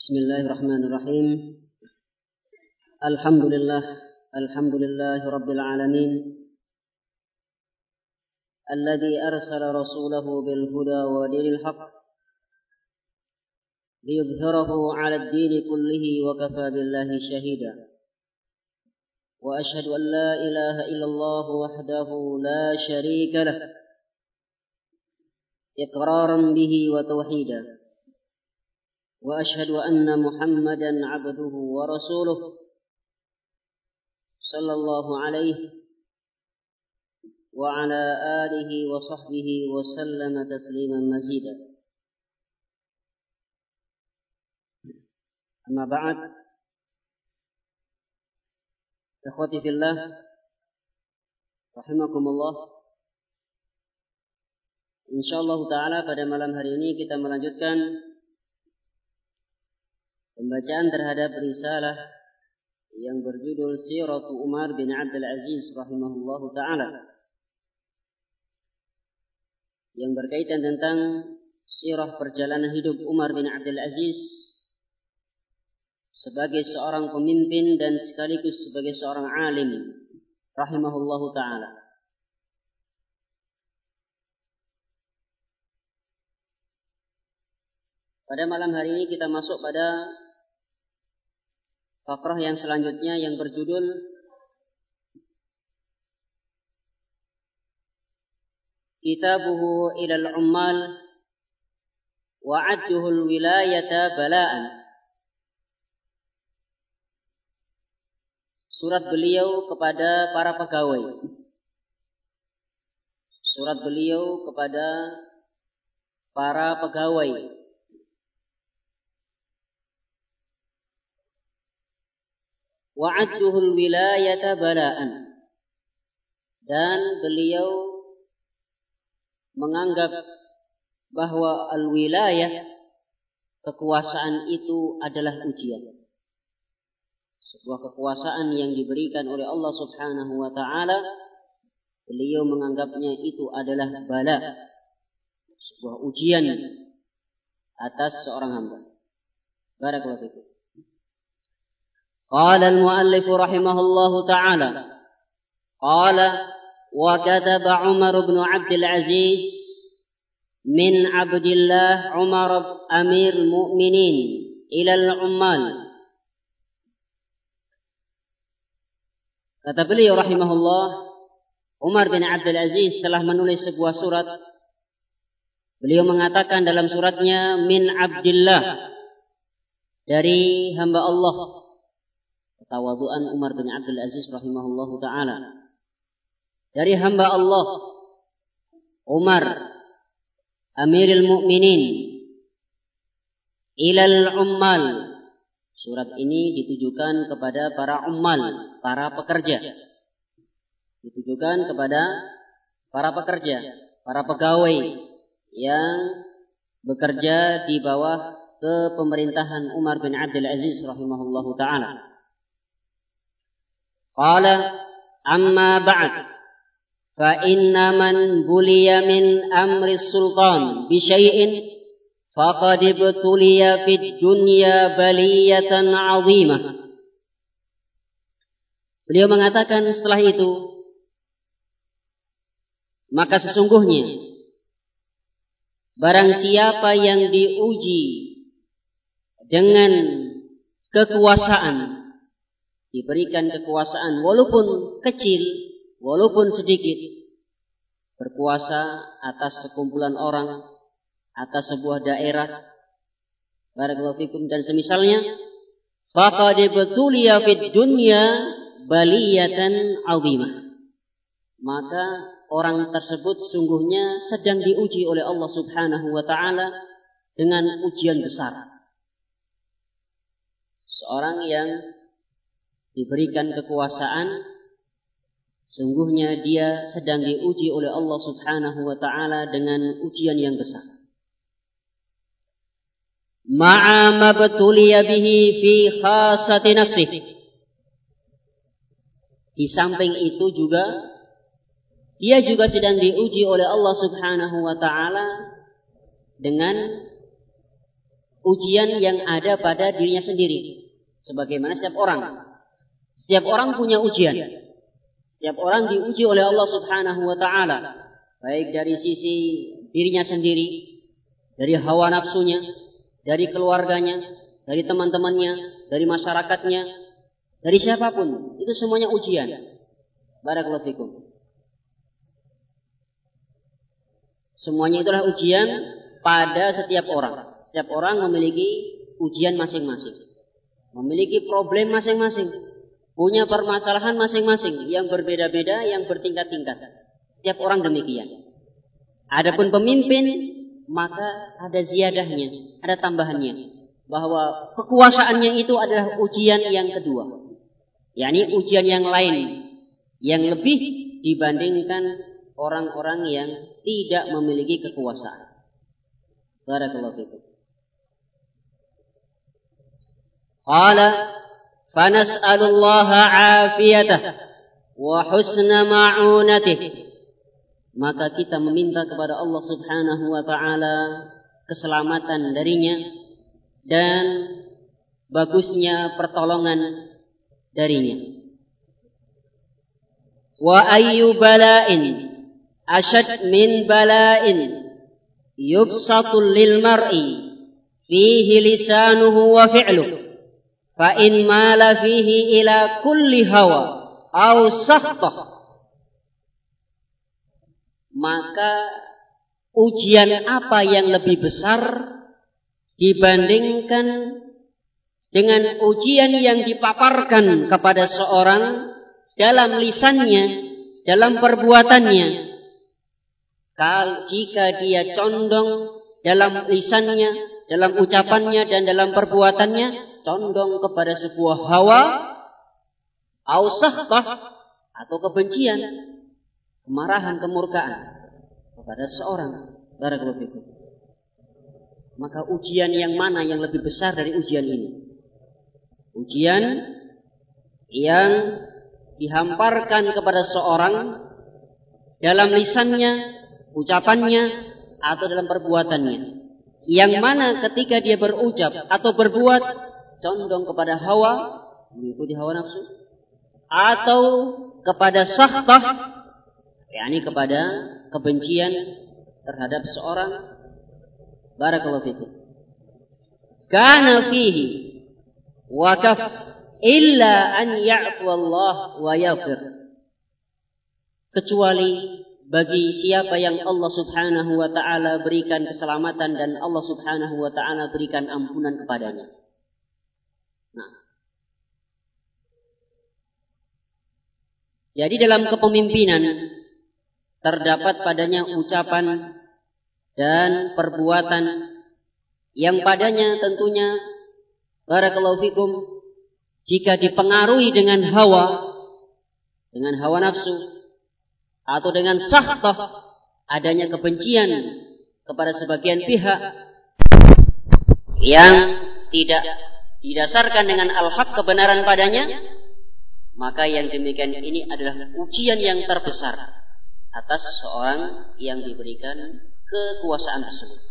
Bismillahirrahmanirrahim. Alhamdulillah Rabbil Alamin. Alladhi arsala rasulahu bil huda wa dinil haqq liyudhhirahu 'ala ad-din kullihi wa kafa billahi shahida. Wa ashhadu an la ilaha illallah wahdahu la sharika lah iqraran bihi wa tauhida. Wa ashhadu anna Muhammadan 'abduhu wa rasuluh sallallahu alaihi wa ala alihi wa sahbihi wa sallama tasliman mazida. Amma ba'd. Ikhwati fillah, rahimakumullah. Insyaallah taala pada malam hari ini kita melanjutkan pembacaan terhadap risalah yang berjudul Siratu Umar bin Abdul Aziz rahimahullahu taala, yang berkaitan tentang sirah perjalanan hidup Umar bin Abdul Aziz sebagai seorang pemimpin dan sekaligus sebagai seorang alim rahimahullahu taala. Pada malam hari ini kita masuk pada fakrah yang selanjutnya yang berjudul Kitabuhu ilal ummal wa adduhul wilayata bala'an. Surat beliau kepada para pegawai. Surat beliau kepada para pegawai. Wa'adduhul wilayata bala'an. Dan beliau menganggap bahwa al-wilayah, kekuasaan itu adalah ujian. Sebuah kekuasaan yang diberikan oleh Allah Subhanahu wa taala, beliau menganggapnya itu adalah bala, sebuah ujian atas seorang hamba. Barakallahu fikum. قال المؤلف رحمه الله تعالى قال وكتب عمر بن عبد العزيز من عبد الله عمر أمير المؤمنين إلى العمال. Kata beliau rahimahullah, Umar bin Abdul Aziz telah menulis sebuah surat. Beliau mengatakan dalam suratnya, min Abdillah, dari hamba Allah. Tawadu'an Umar bin Abdul Aziz rahimahullahu ta'ala, dari hamba Allah Umar Amirul Mukminin ilal ummal. Surat ini ditujukan kepada para ummal, para pekerja. Ditujukan kepada para pekerja, para pegawai yang bekerja di bawah kepemerintahan Umar bin Abdul Aziz rahimahullahu ta'ala. Qala amma ba'd fa inna man buliya min amri sultan bi syai'in faqad ibtuliya fid dunya baliyatan 'azimah. Beliau mengatakan setelah itu, maka sesungguhnya barang siapa yang diuji dengan kekuasaan, diberikan kekuasaan walaupun kecil, walaupun sedikit, berkuasa atas sekumpulan orang, atas sebuah daerah, barakallahu fikum, dan semisalnya, faqad ibtuliya fid dunya baliyatan 'azimah. Maka orang tersebut sungguhnya sedang diuji oleh Allah Subhanahu wa taala dengan ujian besar. Seorang yang diberikan kekuasaan, sungguhnya dia sedang diuji oleh Allah Subhanahu wa taala dengan ujian yang besar. Ma'a ma batuliya bihi fi khassati nafsihi. Di samping itu juga dia juga sedang diuji oleh Allah Subhanahu wa taala dengan ujian yang ada pada dirinya sendiri. Sebagaimana setiap orang punya ujian. Setiap orang diuji oleh Allah Subhanahu wa ta'ala, baik dari sisi dirinya sendiri, dari hawa nafsunya, dari keluarganya, dari teman-temannya, dari masyarakatnya, dari siapapun. Itu semuanya ujian. Barakallahu fikum. Semuanya itulah ujian pada setiap orang. Setiap orang memiliki ujian masing-masing, memiliki problem masing-masing, punya permasalahan masing-masing yang berbeda-beda, yang bertingkat-tingkat. Setiap orang demikian. Adapun pemimpin, maka ada ziyadahnya, ada tambahannya, bahwa kekuasaannya itu adalah ujian yang kedua, yakni ujian yang lain, yang lebih dibandingkan orang-orang yang tidak memiliki kekuasaan. Barakallahu fikum. Qala fanas'alullaha 'afiyatah wa husna ma'unatih. Maka kita meminta kepada Allah Subhanahu wa ta'ala keselamatan darinya dan bagusnya pertolongan darinya. Wa ayyu bala'in ashad min bala'in yubsatul lil mar'i fihi lisanuhu wa fi'luhu fa in mala fihi ila kulli hawa aw sakhtah. Maka ujian apa yang lebih besar dibandingkan dengan ujian yang dipaparkan kepada seorang dalam lisannya, dalam perbuatannya? Jika dia condong dalam lisannya, dalam ucapannya dan dalam perbuatannya condong kepada sebuah hawa, au sakhtah, atau kebencian, kemarahan, kemurkaan kepada seorang, barakallahu fikum. Maka ujian yang mana yang lebih besar dari ujian ini? Ujian yang dihamparkan kepada seorang dalam lisannya, ucapannya, atau dalam perbuatannya, yang mana ketika dia berucap atau berbuat condong kepada hawa, mengikuti hawa nafsu, atau kepada sakhtah, yakni kepada kebencian terhadap seorang, barakallahu fikum. Kana fihi wakaf illa an ya'fu Allah wa yaghfir. Kecuali bagi siapa yang Allah Subhanahu wa ta'ala berikan keselamatan dan Allah Subhanahu wa ta'ala berikan ampunan kepadanya. Nah, jadi dalam kepemimpinan terdapat padanya ucapan dan perbuatan yang padanya tentunya, barakallahu fikum, jika dipengaruhi dengan hawa nafsu, atau dengan sakhtah, adanya kebencian kepada sebagian pihak yang tidak didasarkan dengan al-haq, kebenaran padanya, maka yang demikian ini adalah ujian yang terbesar atas seorang yang diberikan kekuasaan tersebut.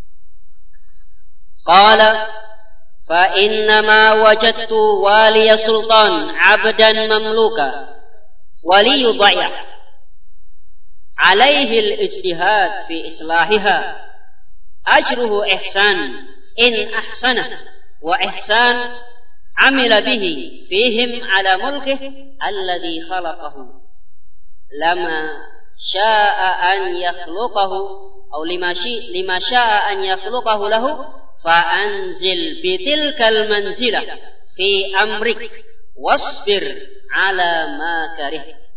Qala fa innama wajadtu waliya sultan 'abdan mamluka waliyu dha'yah alaihi al-ijtihad fi islahiha ajruhu ihsan in ahsana wa ihsan amila bihi fihim ala mulkih alladhi khalaqahu lama syaa an yakhluqahu aw lima syaa an yakhluqahu lahu fa anzil bitilkal manzilah fi amrik wasbir ala ma karih.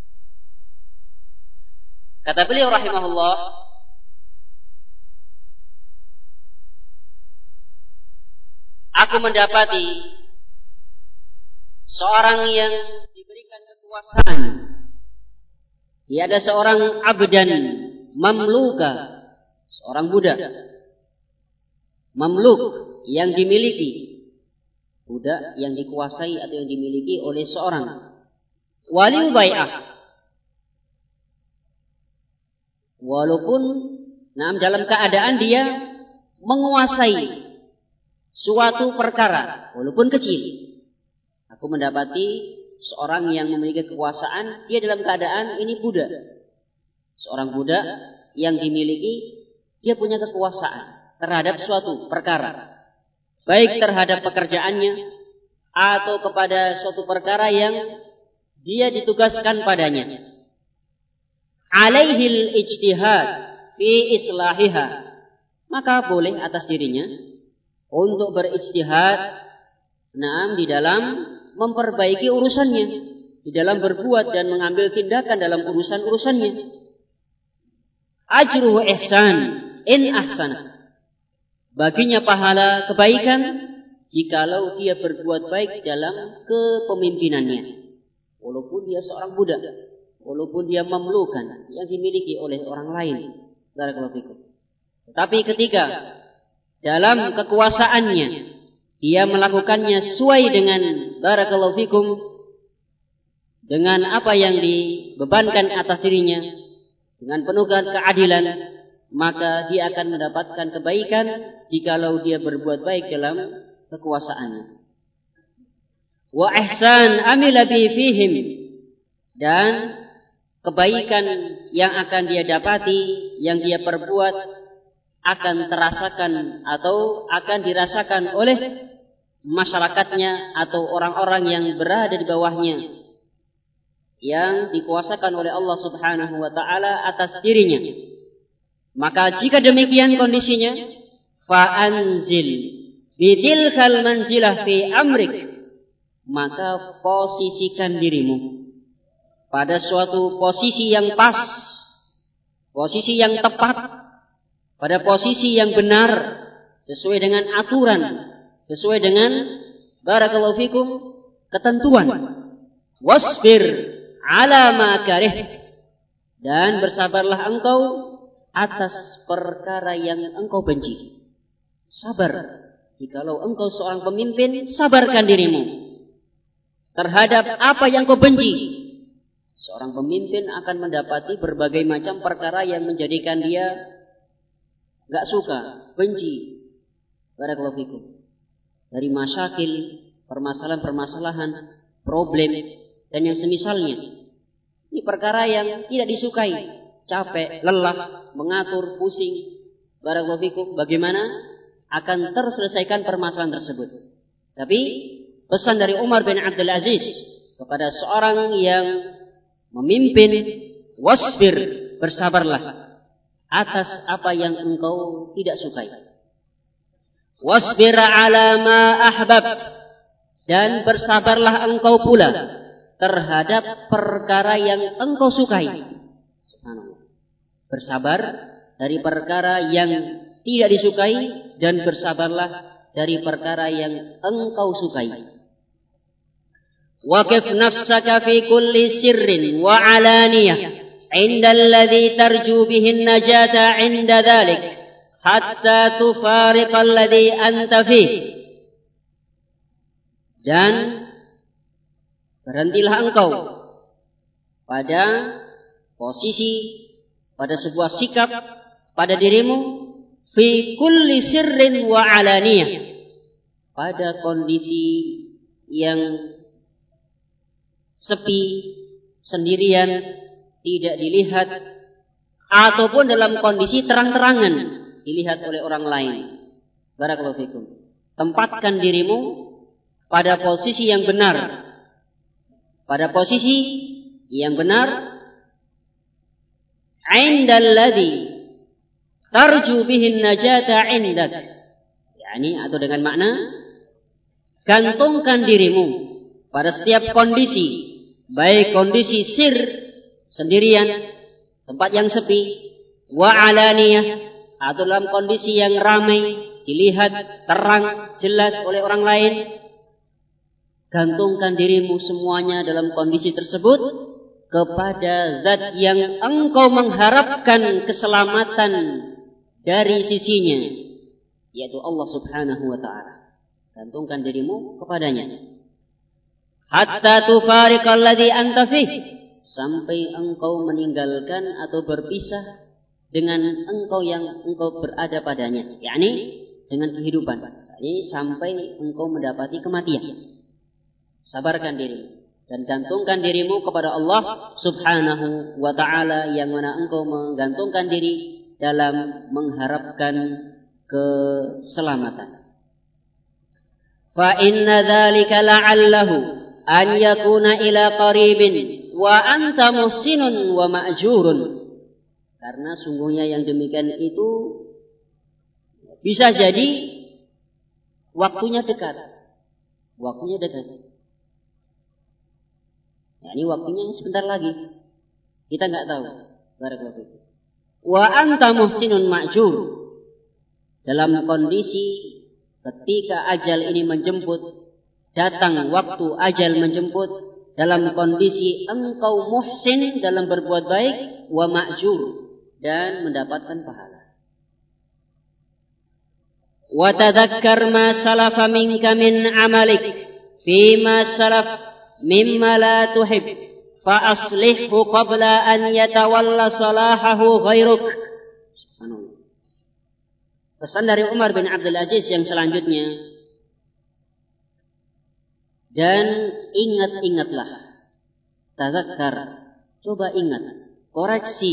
Kata beliau rahimahullah, aku mendapati seorang yang diberikan kekuasaan. Dia ada seorang abdan mamluka, seorang budak mamluk yang dimiliki, budak yang dikuasai atau yang dimiliki oleh seorang wali bai'ah. Walaupun dalam keadaan dia menguasai suatu perkara walaupun kecil. Aku mendapati seorang yang memiliki kekuasaan, dia dalam keadaan ini budak. Seorang budak yang dimiliki, dia punya kekuasaan terhadap suatu perkara, baik terhadap pekerjaannya atau kepada suatu perkara yang dia ditugaskan padanya. Alaihil ijtihad fi islahiha, maka boleh atas dirinya untuk berijtihad di dalam memperbaiki urusannya, di dalam berbuat dan mengambil tindakan dalam urusan-urusannya. Ajruhu ihsan in ahsana, baginya pahala kebaikan jikalau dia berbuat baik dalam kepemimpinannya, walaupun dia seorang budak, walaupun dia mamlukan yang dimiliki oleh orang lain. Barakallahu fikum. Tetapi ketika dalam kekuasaannya dia melakukannya sesuai dengan barakallahu fikum, dengan apa yang dibebankan atas dirinya, dengan penuh keadilan, maka dia akan mendapatkan kebaikan jikalau dia berbuat baik dalam kekuasaannya. Wa ihsan amila bi fihim, dan kebaikan yang akan dia dapati, yang dia perbuat, akan terasakan atau akan dirasakan oleh masyarakatnya atau orang-orang yang berada di bawahnya, yang dikuasakan oleh Allah Subhanahu wa ta'ala atas dirinya. Maka jika demikian kondisinya, fa'anzil bitilkal manzilah fi amrik, maka posisikan dirimu pada suatu posisi yang pas, posisi yang tepat, pada posisi yang benar, sesuai dengan aturan, sesuai dengan barakallahu fikum ketentuan. Wasbir ala ma karih, dan bersabarlah engkau atas perkara yang engkau benci. Sabar, jikalau engkau seorang pemimpin, sabarkan dirimu terhadap apa yang kau benci. Seorang pemimpin akan mendapati berbagai macam perkara yang menjadikan dia gak suka, benci. Barakallahu fikum. Dari masyakil, permasalahan-permasalahan, problem, dan yang semisalnya. Ini perkara yang tidak disukai. Capek, lelah, mengatur, pusing. Barakallahu fikum. Bagaimana akan terselesaikan permasalahan tersebut. Tapi pesan dari Umar bin Abdul Aziz kepada seorang yang memimpin, wasbir, bersabarlah atas apa yang engkau tidak sukai. Wasbir ala ma ahbabt, dan bersabarlah engkau pula terhadap perkara yang engkau sukai. Subhanallah. Bersabar dari perkara yang tidak disukai, dan bersabarlah dari perkara yang engkau sukai. Waqif nafsaka fi kulli sirrin wa alaniyah inda alladhi tarju bihin najata inda dhalik hatta tufariqa alladhi anta fih. Dan berhentilah engkau pada posisi, pada sebuah sikap pada dirimu, fi kulli sirrin wa alaniyah, pada kondisi yang sepi, sendirian, tidak dilihat, ataupun dalam kondisi terang-terangan dilihat oleh orang lain. Barakallahu fikum. Tempatkan dirimu pada posisi yang benar, pada posisi yang benar, indal ladzi tarju bihin najata indak, yakni atau dengan makna gantungkan dirimu pada setiap kondisi, baik kondisi sir, sendirian, tempat yang sepi, wa alaniyah, atau dalam kondisi yang ramai, dilihat terang jelas oleh orang lain. Gantungkan dirimu semuanya dalam kondisi tersebut kepada zat yang engkau mengharapkan keselamatan dari sisinya, yaitu Allah Subhanahu wa ta'ala. Gantungkan dirimu kepadanya. Hatta tufariqal ladzi anta fih, sampai engkau meninggalkan atau berpisah dengan engkau yang engkau berada padanya, yakni dengan kehidupan. Ini sampai engkau mendapati kematian. Sabarkan dirimu dan gantungkan dirimu kepada Allah Subhanahu wa ta'ala, yang mana engkau menggantungkan diri dalam mengharapkan keselamatan. Fa inna dzalika la'allahu an yakuna ila qaribin wa anta muhsinun wa ma'jurun. Karena sungguhnya yang demikian itu bisa jadi waktunya dekat. Waktunya dekat. Ya, ini waktunya sebentar lagi. Kita enggak tahu. Barakallahu fiik. Wa anta muhsinun ma'jur. Dalam kondisi ketika ajal ini menjemput, datang waktu ajal menjemput, dalam kondisi engkau muhsin dalam berbuat baik, wa ma'jur, dan mendapatkan pahala. Wa tadhakkar ma salafa minka min amalik fima salaf mimma la tuhib fa aslihhu qabla an yatawalla salahahu ghairuk. Pesan dari Umar bin Abdul Aziz yang selanjutnya, dan ingat-ingatlah, tadzakkar, coba ingat, koreksi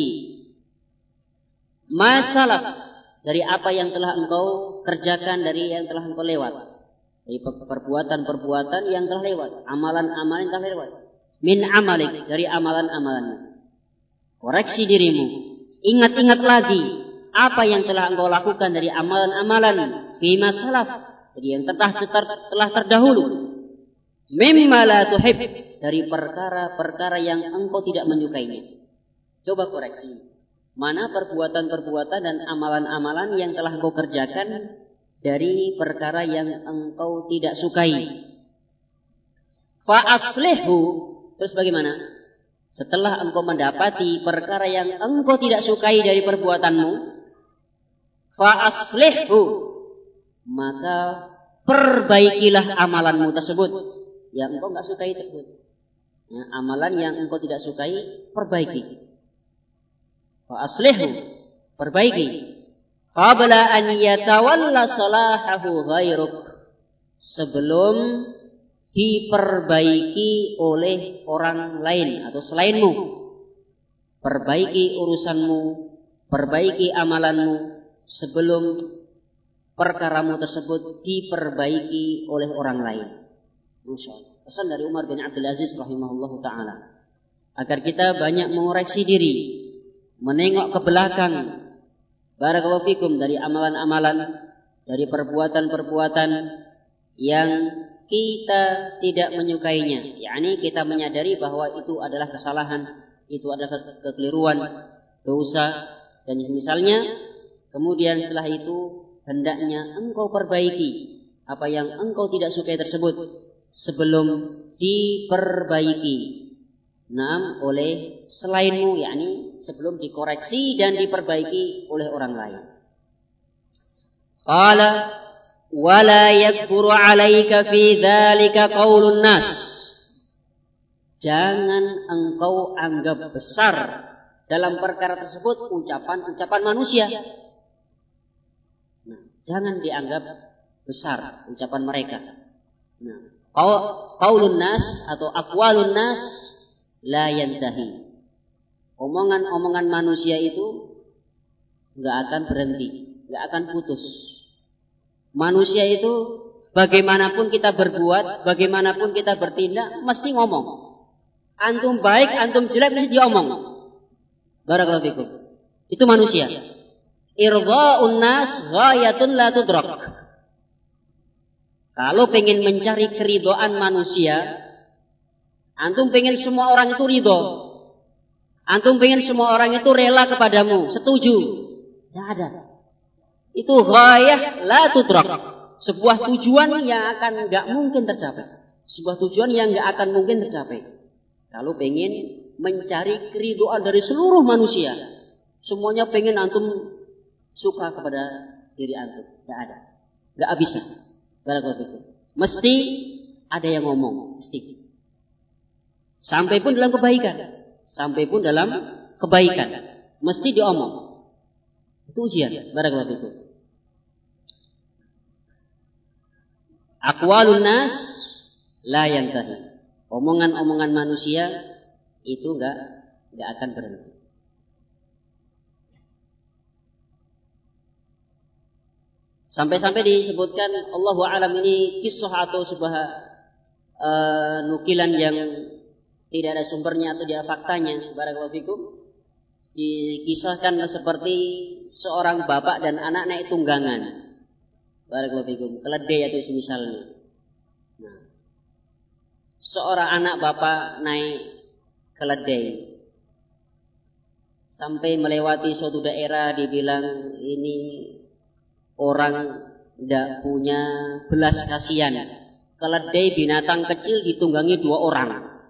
masalah dari apa yang telah engkau kerjakan, dari yang telah engkau lewat, dari perbuatan-perbuatan yang telah lewat, amalan-amalan yang telah lewat, min amalik, dari amalan-amalanmu. Koreksi dirimu, ingat-ingat lagi apa yang telah engkau lakukan dari amalan-amalan fima salaf, dari yang telah terdahulu, mimma la tuhib, dari perkara-perkara yang engkau tidak menyukainya. Coba koreksi, mana perbuatan-perbuatan dan amalan-amalan yang telah engkau kerjakan dari perkara yang engkau tidak sukai. Fa aslihhu, terus bagaimana? Setelah engkau mendapati perkara yang engkau tidak sukai dari perbuatanmu, fa aslihhu, maka perbaikilah amalanmu tersebut yang engkau enggak sukai tersebut. Ya, amalan yang engkau tidak sukai, perbaiki. Fa aslihhu, perbaiki. Qabla an yatawalla salahahu ghairuk, sebelum diperbaiki oleh orang lain atau selainmu. Perbaiki urusanmu, perbaiki amalanmu sebelum perkaramu tersebut diperbaiki oleh orang lain. Masya Allah. Pesan dari Umar bin Abdul Aziz rahimahullah ta'ala, agar kita banyak mengoreksi diri, menengok ke belakang, barakallahu fikum, dari amalan-amalan, dari perbuatan-perbuatan yang kita tidak menyukainya. yakni kita menyadari bahwa itu adalah kesalahan, itu adalah kekeliruan, dosa, dan misalnya. Kemudian setelah itu hendaknya engkau perbaiki apa yang engkau tidak sukai tersebut sebelum diperbaiki oleh selainmu, yakni sebelum dikoreksi dan diperbaiki oleh orang lain. Qala wala yakburu 'alaika fi dzalika qaulun nas. Jangan engkau anggap besar dalam perkara tersebut ucapan-ucapan manusia. Jangan dianggap besar ucapan mereka. Qaulun nas atau aqwalun nas la yantahi. Omongan-omongan manusia itu enggak akan berhenti, enggak akan putus. Manusia itu bagaimanapun kita berbuat, bagaimanapun kita bertindak, mesti ngomong. Antum baik, antum jelek, mesti diomong. Barakallahu fikum. Itu manusia. Irdha'un nas ghayatun la tudrak. Kalau pengen mencari keridhaan manusia, antum pengen semua orang itu ridho, antum pengen semua orang itu rela kepadamu, setuju. Tidak ada. Itu ghayah la tudrak, sebuah tujuan yang akan enggak mungkin tercapai, sebuah tujuan yang enggak akan mungkin tercapai. Kalau pengen mencari keridhaan dari seluruh manusia, semuanya pengen antum suka kepada diri antum, enggak ada, enggak bisa. Mesti ada yang ngomong, mesti. Sampai pun dalam kebaikan, mesti diomong. Itu ujian. Barakallahu fikum. Aqwalun nas la yantahi. Omongan-omongan manusia itu enggak akan berhenti. Sampai-sampai disebutkan Allahu a'lam ini kisah atau sebuah nukilan yang tidak ada sumbernya atau tidak faktanya. Barakallahu fikum. Dikisahkan seperti seorang bapak dan anak naik tunggangan. Barakallahu fikum. Keledai atau semisalnya. Nah, seorang anak bapak naik keledai sampai melewati suatu daerah, dibilang ini orang tidak punya belas kasihan. Keledai binatang kecil ditunggangi 2 orang.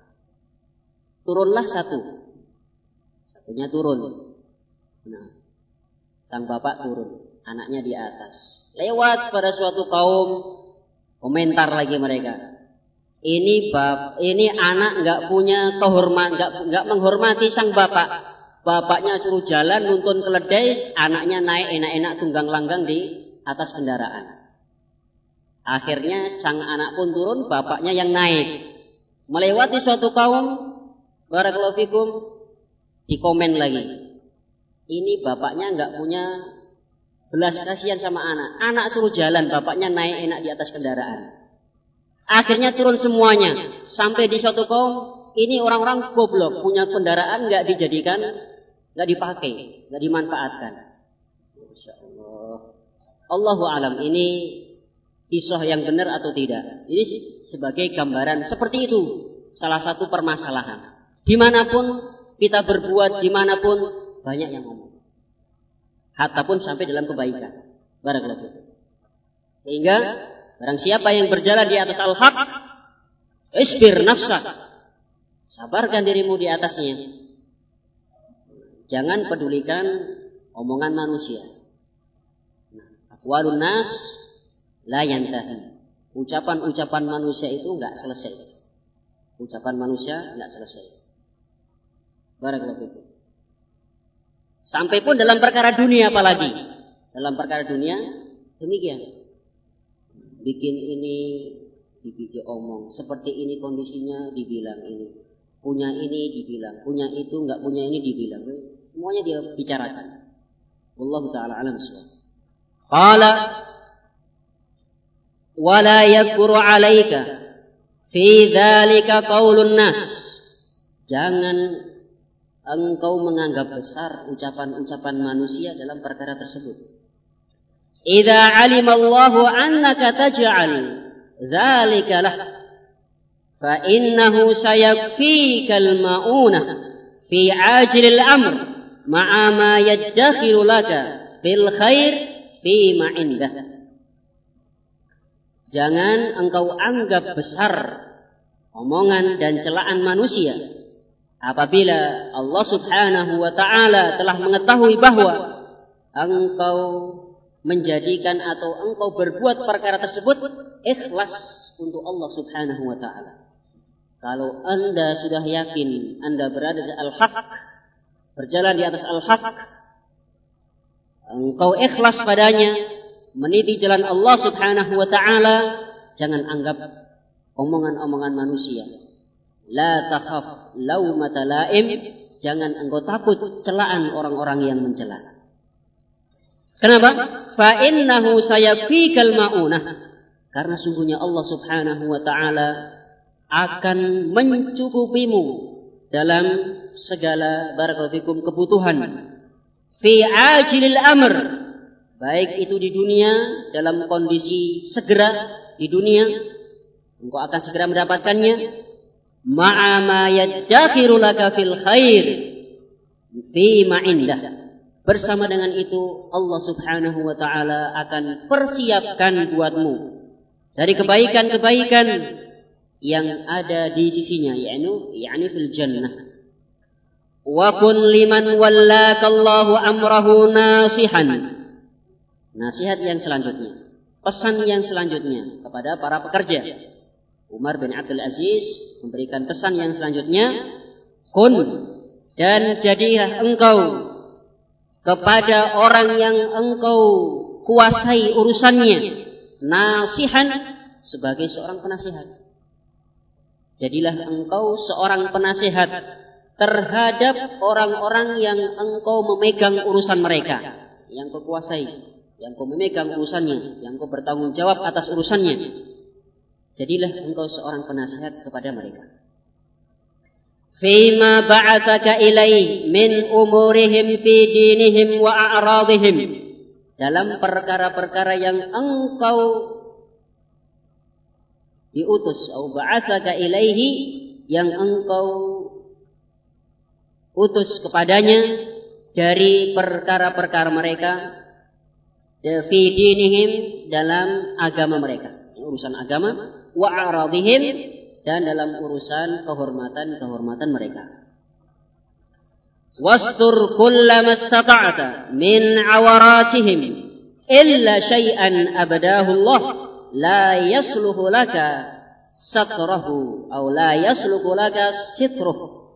Turunlah satunya turun. Nah, sang bapak turun, anaknya di atas. Lewat pada suatu kaum, komentar lagi mereka. Ini anak nggak punya kehormatan, nggak menghormati sang bapak. Bapaknya suruh jalan nuntun keledai, anaknya naik enak-enak tunggang langgang di atas kendaraan. Akhirnya sang anak pun turun, bapaknya yang naik. Melewati suatu kaum, barakallahu fikum, dikomen lagi. Ini bapaknya nggak punya belas kasihan sama anak. Anak suruh jalan, bapaknya naik enak di atas kendaraan. Akhirnya turun semuanya. Sampai di suatu kaum, ini orang-orang goblok, punya kendaraan nggak dijadikan, nggak dipakai, nggak dimanfaatkan. Masya Allah. Allahu alam, ini kisah yang benar atau tidak. Ini sebagai gambaran seperti itu. Salah satu permasalahan. Dimanapun kita berbuat, dimanapun banyak yang ngomong. Hatta pun sampai dalam kebaikan. Barakallahu fikum. Sehingga barang siapa yang berjalan di atas al-haq, isbir nafsak. Sabarkan dirimu di atasnya. Jangan pedulikan omongan manusia. Aqwalun nas la yantahi. Ucapan-ucapan manusia itu enggak selesai. Ucapan manusia enggak selesai. Barakallahu fikum. Sampai pun dalam perkara dunia apalagi. Dalam perkara dunia demikian. Bikin ini dibikin omong, seperti ini kondisinya dibilang ini. Punya ini dibilang, punya itu enggak punya ini dibilang. Semuanya dia bicarakan. Wallahu taala alam bissawab. Qala wala yakuru 'alaika fi dzalika qaulun nas. Jangan engkau menganggap besar ucapan-ucapan manusia dalam perkara tersebut. Idza 'alima Allahu annaka taj'al dzalika lah fa innahu sayakfikal ma'unah fi 'ajilil amr ma'a ma yaddakhiru laka bil khair fi ma indah. Jangan engkau anggap besar omongan dan celaan manusia apabila Allah Subhanahu wa taala telah mengetahui bahwa engkau menjadikan atau engkau berbuat perkara tersebut ikhlas untuk Allah Subhanahu wa taala. Kalau Anda sudah yakin Anda berada di al-haq, berjalan di atas al-haq, engkau ikhlas padanya, meniti jalan Allah Subhanahu wa taala, jangan anggap omongan-omongan manusia. La takhaf laumata laim, jangan engkau takut celaan orang-orang yang mencela. Kenapa? Fa innahu sayakfikal maunah. Karena sungguhnya Allah Subhanahu wa taala akan mencukupimu dalam segala barakallahu fikum kebutuhan. Fi ajilil amr, baik itu di dunia dalam kondisi segera di dunia engkau akan segera mendapatkannya, ma'a ma yaddakhiru laka fil khair fi ma indah. Bersama dengan itu Allah Subhanahu wa taala akan persiapkan buatmu dari kebaikan-kebaikan yang ada di sisinya, yakni fil jannah. Wa kun liman wallakallahu amrahu nasihan. Nasihat yang selanjutnya, pesan yang selanjutnya kepada para pekerja. Umar bin Abdul Aziz memberikan pesan yang selanjutnya, kun, dan jadilah engkau kepada orang yang engkau kuasai urusannya, nasihan, sebagai seorang penasihat. Jadilah engkau seorang penasihat terhadap orang-orang yang engkau memegang urusan mereka, yang kau kuasai, yang kau memegang urusannya, yang kau bertanggung jawab atas urusannya. Jadilah engkau seorang penasihat kepada mereka. Fima ba'atsaka ilaihi min umurihim fi dinihim wa a'radihim, dalam perkara-perkara yang engkau diutus, atau ba'atsaka ilaihi, yang engkau utus kepadanya dari perkara-perkara mereka, fi dinihim, dalam agama mereka, urusan agama, wa a'radihim, dan dalam urusan kehormatan mereka. Wastur kullama istata'ta min awaratihim illa syai'an abadahu Allah la yasluhu laka satrahu atau la yasluhu laka sitruh.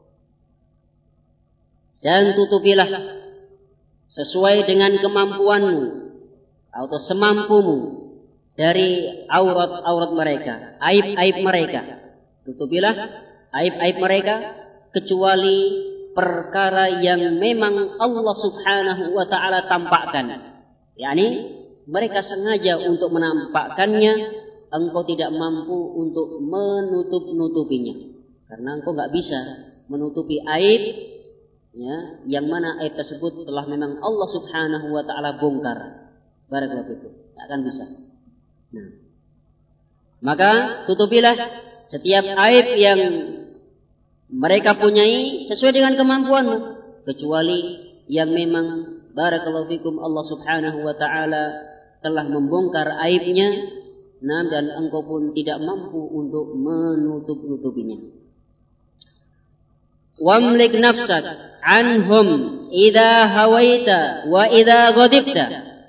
Dan tutupilah sesuai dengan kemampuanmu atau semampumu dari aurat-aurat mereka, aib-aib mereka. Tutupilah aib-aib mereka kecuali perkara yang memang Allah Subhanahu wa ta'ala tampakkan. yakni mereka sengaja untuk menampakkannya, engkau tidak mampu untuk menutup-nutupinya. Karena engkau enggak bisa menutupi aib, ya, yang mana aib tersebut telah memang Allah Subhanahu wa ta'ala bongkar. Barakallahu fikum. Tak akan bisa. Nah, maka tutupilah setiap aib yang mereka punyai sesuai dengan kemampuanmu, kecuali yang memang barakallahu fikum Allah Subhanahu wa ta'ala telah membongkar aibnya, dan engkau pun tidak mampu untuk menutup-nutupinya. Wamlik nafsak anhum idza hawaita wa idza ghadibta.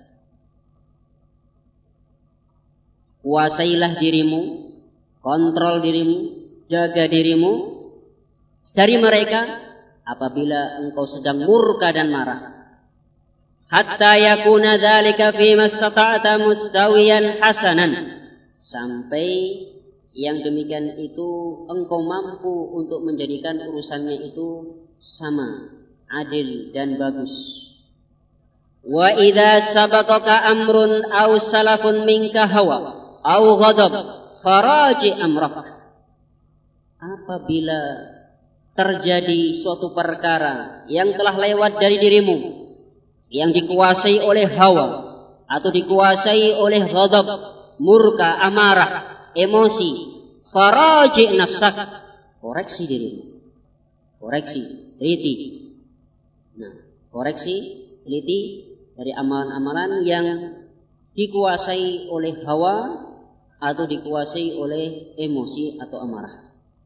Kuasailah dirimu, kontrol dirimu, jaga dirimu dari mereka apabila engkau sedang murka dan marah. Hatta yakuna dzalika fi mastata'ta mustawiyan hasanan, sampai yang demikian itu engkau mampu untuk menjadikan urusannya itu sama, adil dan bagus. Wa idza sabaqaka amrun aw salafun minka hawa aw ghadab faraji amrak. Apabila terjadi suatu perkara yang telah lewat dari dirimu, yang dikuasai oleh hawa atau dikuasai oleh ghadab, murka, amarah, emosi, faraji nafsak, koreksi dirimu, koreksi, teliti. Nah, koreksi, teliti dari amalan-amalan yang dikuasai oleh hawa atau dikuasai oleh emosi atau amarah.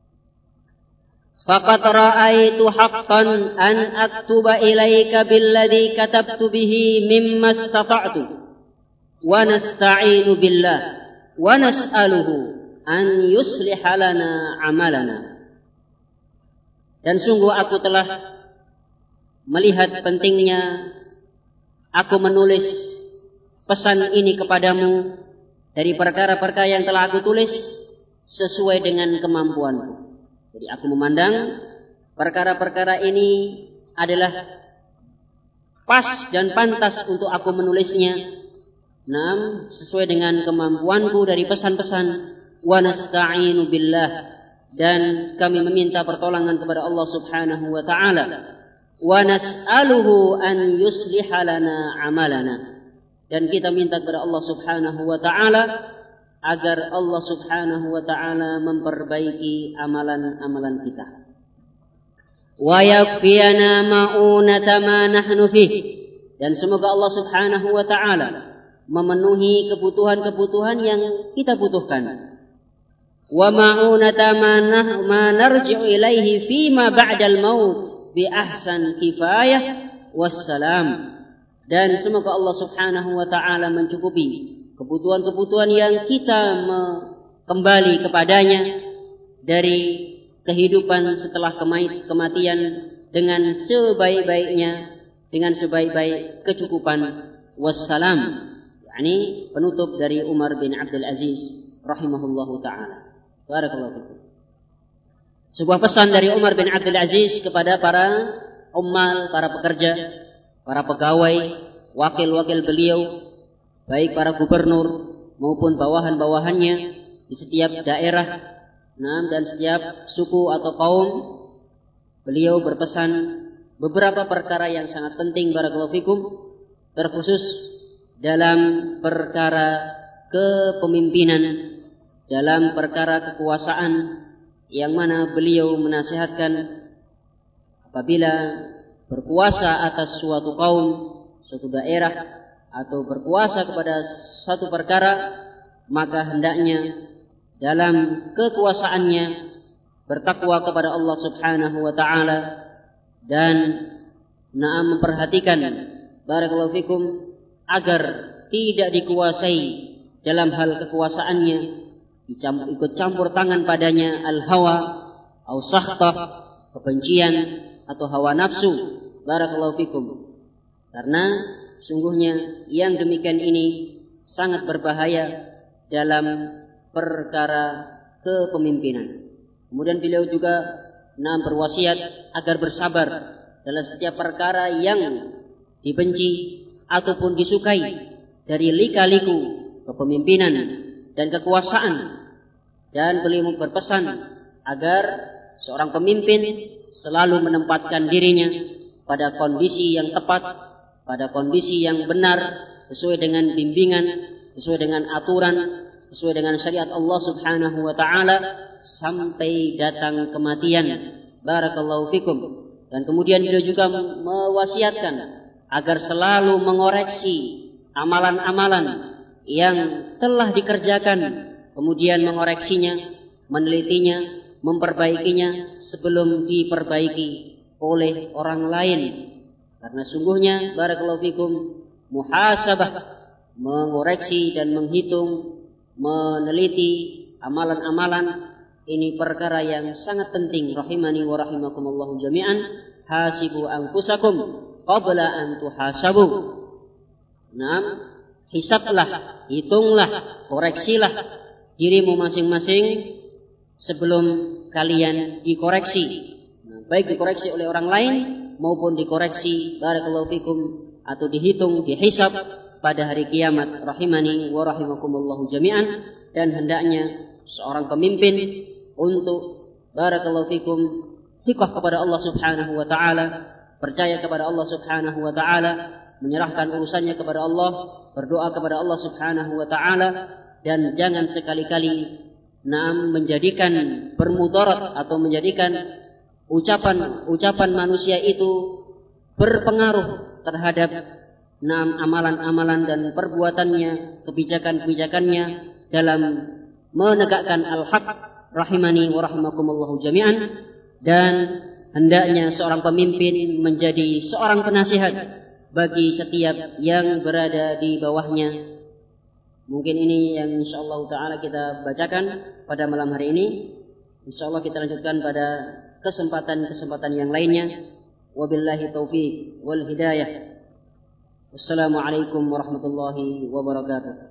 Faqad ra'aitu haqqan an aktuba ilaika billadhi katabtu bihi mimma istata'tu wa nasta'inu billah wa nas'aluhu an yusliha lana amalana. Dan sungguh aku telah melihat pentingnya aku menulis pesan ini kepadamu dari perkara-perkara yang telah aku tulis sesuai dengan kemampuanku. Jadi aku memandang perkara-perkara ini adalah pas dan pantas untuk aku menulisnya. Sesuai dengan kemampuanku dari pesan-pesan. Wa nasta'inu billah, dan kami meminta pertolongan kepada Allah Subhanahu wa ta'ala. Wa nas'aluhu an yusliha lana amalana, dan kita minta kepada Allah Subhanahu wa ta'ala agar Allah Subhanahu wa ta'ala memperbaiki amalan-amalan kita. Wa yakfiyana ma'unata ma nahnu fih, dan semoga Allah Subhanahu wa ta'ala memenuhi kebutuhan-kebutuhan yang kita butuhkan. Wa ma'unata ma narji'u ilaihi fima ba'dal maut bi ahsan kifayah wassalam, dan semoga Allah Subhanahu wa ta'ala mencukupi kebutuhan-kebutuhan yang kita kembali kepadanya dari kehidupan setelah kematian dengan sebaik-baiknya, dengan sebaik-baik kecukupan. Wassalam, yakni penutup dari Umar bin Abdul Aziz rahimahullahu taala. Barakallahu fikum. Sebuah pesan dari Umar bin Abdul Aziz kepada para ummal, para pekerja, para pegawai, wakil-wakil beliau, baik para gubernur maupun bawahan-bawahannya di setiap daerah, dan setiap suku atau kaum. Beliau berpesan beberapa perkara yang sangat penting, barakallahu fikum, terkhusus dalam perkara kepemimpinan, dalam perkara kekuasaan, yang mana beliau menasihatkan apabila berkuasa atas suatu kaum, suatu daerah, atau berkuasa kepada satu perkara, maka hendaknya dalam kekuasaannya bertakwa kepada Allah Subhanahu wa taala dan memperhatikan, barakallahu fikum, agar tidak dikuasai dalam hal kekuasaannya ikut campur tangan padanya al-hawa atau sakhtah, kebencian atau hawa nafsu, barakallahu fikum. Karena sungguhnya yang demikian ini sangat berbahaya dalam perkara kepemimpinan. Kemudian beliau juga berwasiat agar bersabar dalam setiap perkara yang dibenci ataupun disukai dari lika-liku kepemimpinan dan kekuasaan. Dan beliau berpesan agar seorang pemimpin selalu menempatkan dirinya pada kondisi yang tepat, pada kondisi yang benar, sesuai dengan bimbingan, sesuai dengan aturan, sesuai dengan syariat Allah Subhanahu wa taala sampai datang kematian. Barakallahu fikum. Dan kemudian beliau juga mewasiatkan agar selalu mengoreksi amalan-amalan yang telah dikerjakan, kemudian mengoreksinya, menelitinya, memperbaikinya sebelum diperbaiki oleh orang lain. Karena sungguhnya, barakallahu fikum, muhasabah, mengoreksi dan menghitung, meneliti amalan-amalan, ini perkara yang sangat penting. Rahimani wa rahimakumullahu jami'an. Hasibu anfusakum qabla an tuhasabu. Hisablah, hitunglah, koreksilah dirimu masing-masing sebelum kalian dikoreksi. Baik dikoreksi oleh orang lain maupun dikoreksi, barakallahu fikum, atau dihitung, dihisab pada hari kiamat. Rahimani wa rahimakumullahu jami'an. Dan hendaknya seorang pemimpin untuk, barakallahu fikum, thiqah kepada Allah Subhanahu wa taala, percaya kepada Allah Subhanahu wa taala, menyerahkan urusannya kepada Allah, berdoa kepada Allah Subhanahu wa taala, dan jangan sekali-kali menjadikan bermudarat atau menjadikan ucapan manusia itu berpengaruh terhadap amalan-amalan dan perbuatannya, kebijakan-kebijakannya dalam menegakkan al-haq. Rahimani wa rahimakumullahu jami'an. Dan hendaknya seorang pemimpin menjadi seorang penasihat bagi setiap yang berada di bawahnya. Mungkin ini yang insyaallah ta'ala kita bacakan pada malam hari ini. Insyaallah kita lanjutkan pada kesempatan-kesempatan yang lainnya. Wabillahi taufiq wal hidayah. Wassalamualaikum warahmatullahi wabarakatuh.